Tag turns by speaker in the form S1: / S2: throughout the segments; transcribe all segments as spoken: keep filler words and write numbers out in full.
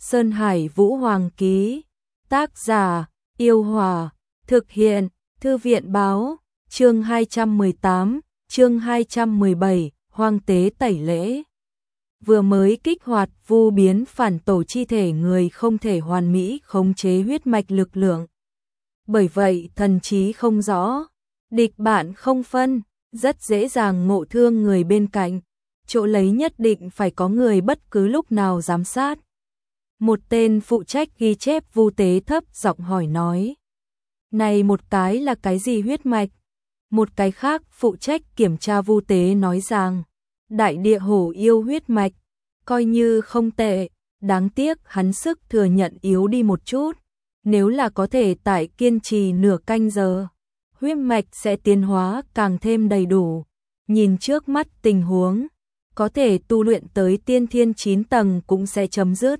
S1: Sơn Hải Vũ Hoàng ký. Tác giả: Yêu Hòa. Thực hiện: Thư viện báo. Chương hai trăm mười tám, chương hai trăm mười bảy, hoang tế tẩy lễ. Vừa mới kích hoạt vu biến phản tổ chi thể người không thể hoàn mỹ khống chế huyết mạch lực lượng. Bởi vậy thần trí không rõ, địch bạn không phân, rất dễ dàng ngộ thương người bên cạnh. Chỗ lấy nhất định phải có người bất cứ lúc nào giám sát. Một tên phụ trách ghi chép vu tế thấp giọng hỏi nói. Này một cái là cái gì huyết mạch? Một cái khác phụ trách kiểm tra vu tế nói rằng, đại địa hổ yêu huyết mạch, coi như không tệ, đáng tiếc hắn sức thừa nhận yếu đi một chút. Nếu là có thể tại kiên trì nửa canh giờ, huyết mạch sẽ tiến hóa càng thêm đầy đủ. Nhìn trước mắt tình huống, có thể tu luyện tới tiên thiên chín tầng cũng sẽ chấm dứt.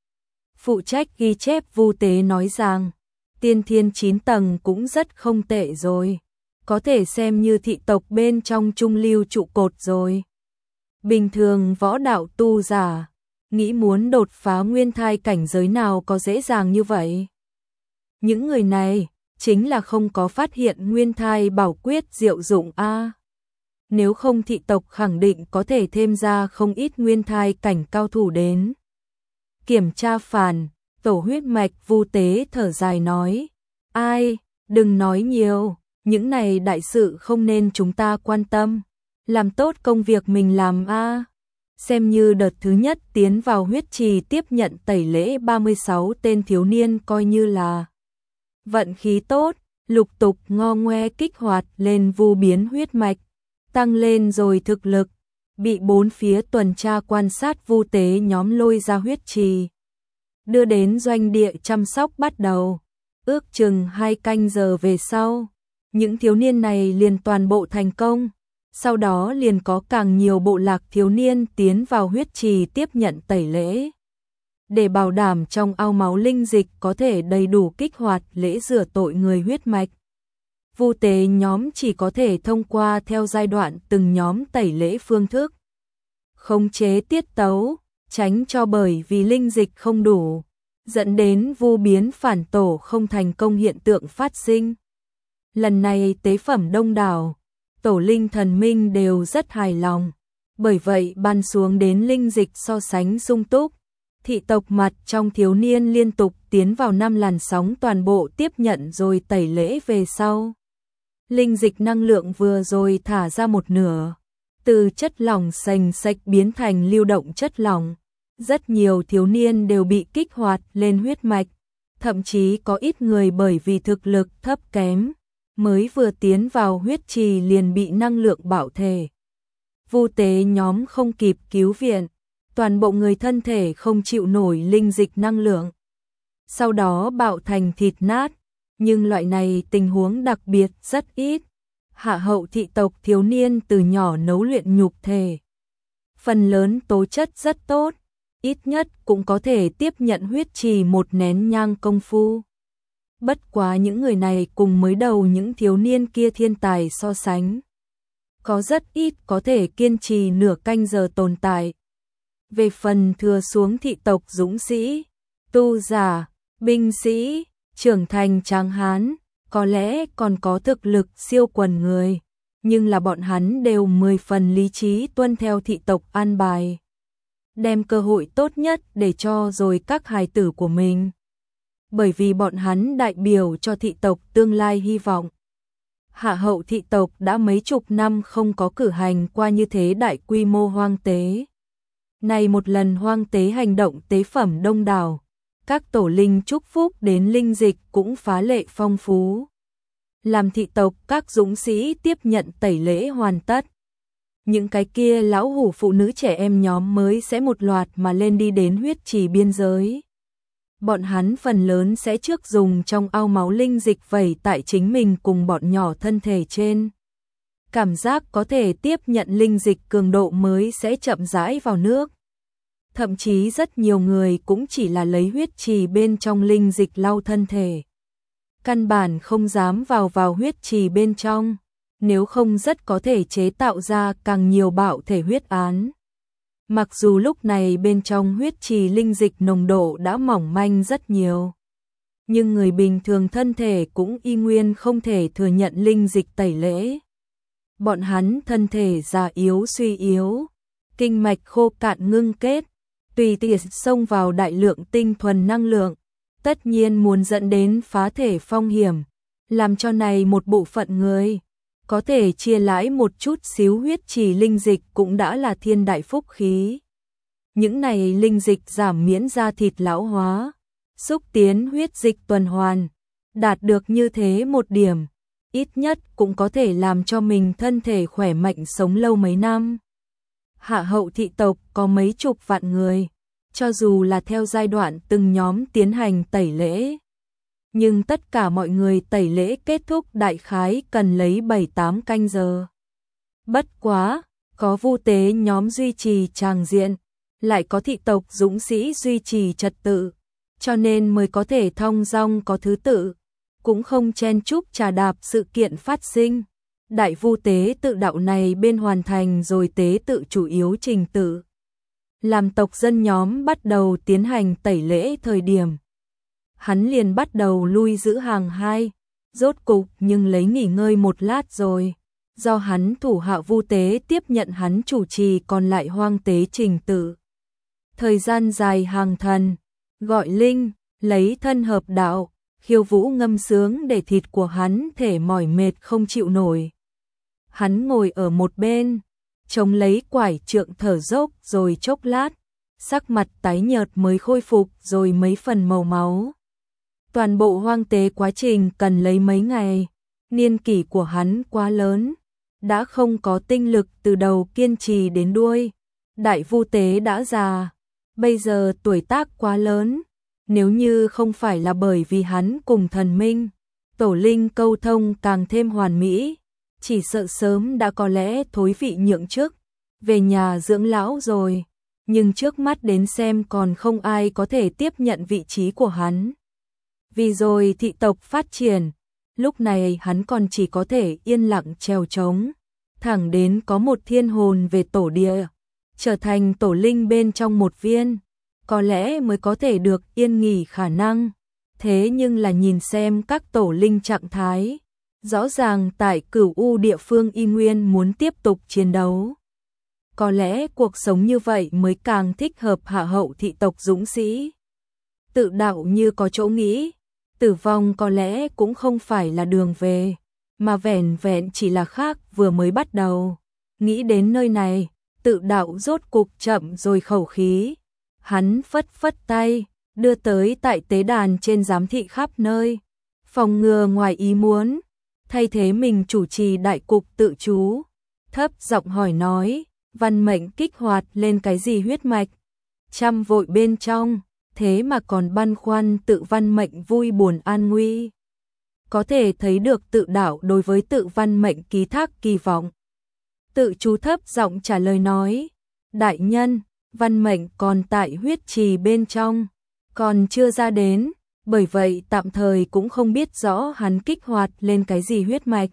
S1: Phụ trách ghi chép vu tế nói rằng, tiên thiên chín tầng cũng rất không tệ rồi, có thể xem như thị tộc bên trong trung lưu trụ cột rồi. Bình thường võ đạo tu giả, nghĩ muốn đột phá nguyên thai cảnh giới nào có dễ dàng như vậy. Những người này, chính là không có phát hiện nguyên thai bảo quyết diệu dụng a. Nếu không thị tộc khẳng định có thể thêm ra không ít nguyên thai cảnh cao thủ đến. Kiểm tra phản, tổ huyết mạch vu tế thở dài nói. Ai, đừng nói nhiều, những này đại sự không nên chúng ta quan tâm. Làm tốt công việc mình làm a. Xem như đợt thứ nhất tiến vào huyết trì tiếp nhận tẩy lễ ba mươi sáu tên thiếu niên coi như là vận khí tốt, lục tục ngo ngoe kích hoạt lên vu biến huyết mạch, tăng lên rồi thực lực, bị bốn phía tuần tra quan sát vu tế nhóm lôi ra huyết trì, đưa đến doanh địa chăm sóc bắt đầu. Ước chừng hai canh giờ về sau, những thiếu niên này liền toàn bộ thành công. Sau đó liền có càng nhiều bộ lạc thiếu niên tiến vào huyết trì tiếp nhận tẩy lễ. Để bảo đảm trong ao máu linh dịch có thể đầy đủ kích hoạt lễ rửa tội người huyết mạch, vu tế nhóm chỉ có thể thông qua theo giai đoạn từng nhóm tẩy lễ phương thức, khống chế tiết tấu, tránh cho bởi vì linh dịch không đủ, dẫn đến vu biến phản tổ không thành công hiện tượng phát sinh. Lần này tế phẩm đông đảo, tổ linh thần minh đều rất hài lòng, bởi vậy ban xuống đến linh dịch so sánh sung túc. Thị tộc mặt trong thiếu niên liên tục tiến vào năm làn sóng toàn bộ tiếp nhận rồi tẩy lễ về sau. Linh dịch năng lượng vừa rồi thả ra một nửa, từ chất lỏng sành sạch biến thành lưu động chất lỏng. Rất nhiều thiếu niên đều bị kích hoạt lên huyết mạch, thậm chí có ít người bởi vì thực lực thấp kém, mới vừa tiến vào huyết trì liền bị năng lượng bạo thể. Vu tế nhóm không kịp cứu viện, toàn bộ người thân thể không chịu nổi linh dịch năng lượng, sau đó bạo thành thịt nát, nhưng loại này tình huống đặc biệt rất ít. Hạ hậu thị tộc thiếu niên từ nhỏ nấu luyện nhục thể, phần lớn tố chất rất tốt, ít nhất cũng có thể tiếp nhận huyết trì một nén nhang công phu. Bất quá những người này cùng mới đầu những thiếu niên kia thiên tài so sánh, có rất ít có thể kiên trì nửa canh giờ tồn tại. Về phần thừa xuống thị tộc dũng sĩ, tu giả, binh sĩ, trưởng thành tráng hán, có lẽ còn có thực lực siêu quần người, nhưng là bọn hắn đều mười phần lý trí tuân theo thị tộc an bài, đem cơ hội tốt nhất để cho rồi các hài tử của mình. Bởi vì bọn hắn đại biểu cho thị tộc tương lai hy vọng. Hạ hậu thị tộc đã mấy chục năm không có cử hành qua như thế đại quy mô hoang tế. Này một lần hoang tế hành động tế phẩm đông đảo, các tổ linh chúc phúc đến linh dịch cũng phá lệ phong phú. Làm thị tộc các dũng sĩ tiếp nhận tẩy lễ hoàn tất. Những cái kia lão hủ phụ nữ trẻ em nhóm mới sẽ một loạt mà lên đi đến huyết trì biên giới. Bọn hắn phần lớn sẽ trước dùng trong ao máu linh dịch vẩy tại chính mình cùng bọn nhỏ thân thể trên. Cảm giác có thể tiếp nhận linh dịch cường độ mới sẽ chậm rãi vào nước. Thậm chí rất nhiều người cũng chỉ là lấy huyết trì bên trong linh dịch lau thân thể. Căn bản không dám vào vào huyết trì bên trong, nếu không rất có thể chế tạo ra càng nhiều bạo thể huyết án. Mặc dù lúc này bên trong huyết trì linh dịch nồng độ đã mỏng manh rất nhiều, nhưng người bình thường thân thể cũng y nguyên không thể thừa nhận linh dịch tẩy lễ. Bọn hắn thân thể già yếu suy yếu, kinh mạch khô cạn ngưng kết, tùy tiện xông vào đại lượng tinh thuần năng lượng, tất nhiên muốn dẫn đến phá thể phong hiểm, làm cho này một bộ phận người có thể chia lãi một chút xíu huyết trì linh dịch cũng đã là thiên đại phúc khí. Những này linh dịch giảm miễn da thịt lão hóa, xúc tiến huyết dịch tuần hoàn, đạt được như thế một điểm, ít nhất cũng có thể làm cho mình thân thể khỏe mạnh sống lâu mấy năm. Hạ hậu thị tộc có mấy chục vạn người, cho dù là theo giai đoạn từng nhóm tiến hành tẩy lễ, nhưng tất cả mọi người tẩy lễ kết thúc đại khái cần lấy bảy tám canh giờ. Bất quá, có vu tế nhóm duy trì tràng diện, lại có thị tộc dũng sĩ duy trì trật tự, cho nên mới có thể thong dong có thứ tự, cũng không chen chúc trà đạp sự kiện phát sinh. Đại vu tế tự đạo này bên hoàn thành rồi tế tự chủ yếu trình tự, làm tộc dân nhóm bắt đầu tiến hành tẩy lễ thời điểm, hắn liền bắt đầu lui giữ hàng hai, rốt cục nhưng lấy nghỉ ngơi một lát rồi, do hắn thủ hạ vu tế tiếp nhận hắn chủ trì còn lại hoang tế trình tự. Thời gian dài hàng thần, gọi linh, lấy thân hợp đạo, khiêu vũ ngâm sướng để thịt của hắn thể mỏi mệt không chịu nổi. Hắn ngồi ở một bên, chống lấy quải trượng thở dốc rồi chốc lát, sắc mặt tái nhợt mới khôi phục rồi mấy phần màu máu. Toàn bộ hoang tế quá trình cần lấy mấy ngày, niên kỷ của hắn quá lớn, đã không có tinh lực từ đầu kiên trì đến đuôi. Đại vu tế đã già, bây giờ tuổi tác quá lớn, nếu như không phải là bởi vì hắn cùng thần minh, tổ linh câu thông càng thêm hoàn mỹ, chỉ sợ sớm đã có lẽ thối vị nhượng chức, về nhà dưỡng lão rồi, nhưng trước mắt đến xem còn không ai có thể tiếp nhận vị trí của hắn. Vì rồi thị tộc phát triển, lúc này hắn còn chỉ có thể yên lặng trèo trống, thẳng đến có một thiên hồn về tổ địa, trở thành tổ linh bên trong một viên, có lẽ mới có thể được yên nghỉ khả năng. Thế nhưng là nhìn xem các tổ linh trạng thái, rõ ràng tại Cửu U địa phương y nguyên muốn tiếp tục chiến đấu. Có lẽ cuộc sống như vậy mới càng thích hợp hạ hậu thị tộc dũng sĩ. Tự đạo như có chỗ nghĩ, tử vong có lẽ cũng không phải là đường về, mà vẻn vẹn chỉ là khác vừa mới bắt đầu. Nghĩ đến nơi này, tự đạo rốt cục chậm rồi khẩu khí. Hắn phất phất tay, đưa tới tại tế đàn trên giám thị khắp nơi. Phòng ngừa ngoài ý muốn, thay thế mình chủ trì đại cục tự chú. Thấp giọng hỏi nói, văn mệnh kích hoạt lên cái gì huyết mạch? Trăm vội bên trong, thế mà còn băn khoăn tự văn mệnh vui buồn an nguy. Có thể thấy được tự đạo đối với tự văn mệnh ký thác kỳ vọng. Tự chú thấp giọng trả lời nói, đại nhân, văn mệnh còn tại huyết trì bên trong, còn chưa ra đến, bởi vậy tạm thời cũng không biết rõ hắn kích hoạt lên cái gì huyết mạch.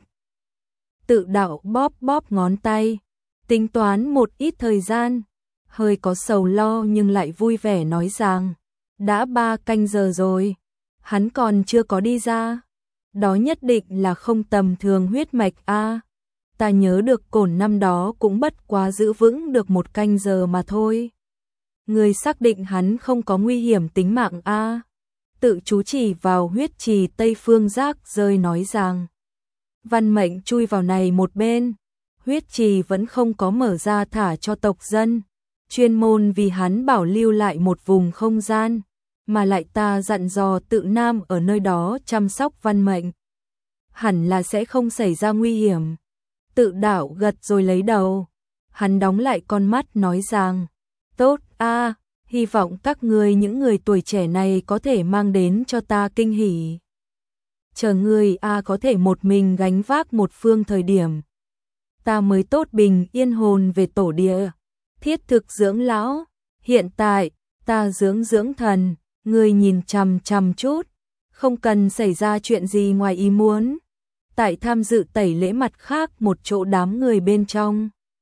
S1: Tự đạo bóp bóp ngón tay, tính toán một ít thời gian, hơi có sầu lo nhưng lại vui vẻ nói rằng, đã ba canh giờ rồi, hắn còn chưa có đi ra, đó nhất định là không tầm thường huyết mạch a. Ta nhớ được cổn năm đó cũng bất quá giữ vững được một canh giờ mà thôi. Người xác định hắn không có nguy hiểm tính mạng a. Tự chú chỉ vào huyết trì Tây Phương Giác rơi nói rằng, văn mệnh chui vào này một bên, huyết trì vẫn không có mở ra thả cho tộc dân, chuyên môn vì hắn bảo lưu lại một vùng không gian, mà lại ta dặn dò tự nam ở nơi đó chăm sóc văn mệnh. Hẳn là sẽ không xảy ra nguy hiểm. Tự đạo gật rồi lấy đầu. Hắn đóng lại con mắt nói rằng, tốt a, hy vọng các ngươi những người tuổi trẻ này có thể mang đến cho ta kinh hỉ. Chờ ngươi a có thể một mình gánh vác một phương thời điểm, ta mới tốt bình yên hồn về tổ địa, thiết thực dưỡng lão. Hiện tại, ta dưỡng dưỡng thần, ngươi nhìn chằm chằm chút, không cần xảy ra chuyện gì ngoài ý muốn. Tại tham dự tẩy lễ mặt khác một chỗ đám người bên trong,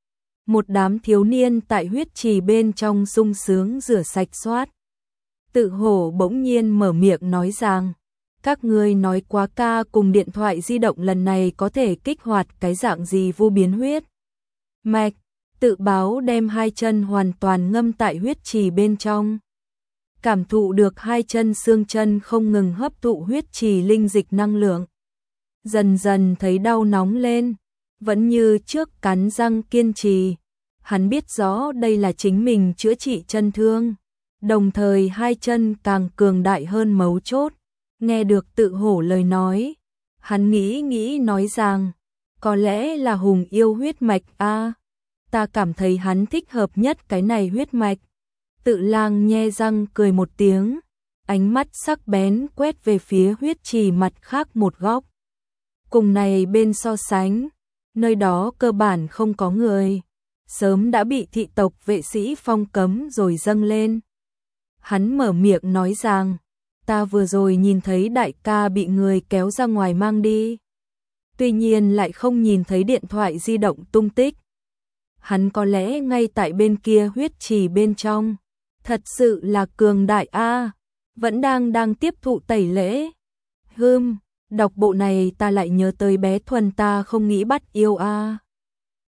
S1: Một đám thiếu niên tại huyết trì bên trong sung sướng rửa sạch xoát. Tự hổ bỗng nhiên mở miệng nói rằng, các ngươi nói quá ca cùng điện thoại di động lần này có thể kích hoạt cái dạng gì vô biến huyết mạch. Tự báo đem hai chân hoàn toàn ngâm tại huyết trì bên trong. Cảm thụ được hai chân xương chân không ngừng hấp thụ huyết trì linh dịch năng lượng. Dần dần thấy đau nóng lên, vẫn như trước cắn răng kiên trì. Hắn biết rõ đây là chính mình chữa trị chân thương, đồng thời hai chân càng cường đại hơn mấu chốt. Nghe được tự hổ lời nói, hắn nghĩ nghĩ nói rằng, có lẽ là hùng yêu huyết mạch a. Ta cảm thấy hắn thích hợp nhất cái này huyết mạch. Tự lang nhe răng cười một tiếng, ánh mắt sắc bén quét về phía huyết trì mặt khác một góc. Cùng này bên so sánh, nơi đó cơ bản không có người, sớm đã bị thị tộc vệ sĩ phong cấm rồi dâng lên. Hắn mở miệng nói rằng, ta vừa rồi nhìn thấy đại ca bị người kéo ra ngoài mang đi. Tuy nhiên lại không nhìn thấy điện thoại di động tung tích. Hắn có lẽ ngay tại bên kia huyết trì bên trong. Thật sự là cường đại a, vẫn đang đang tiếp thụ tẩy lễ. Hừm, đọc bộ này ta lại nhớ tới bé Thuần ta không nghĩ bắt yêu a.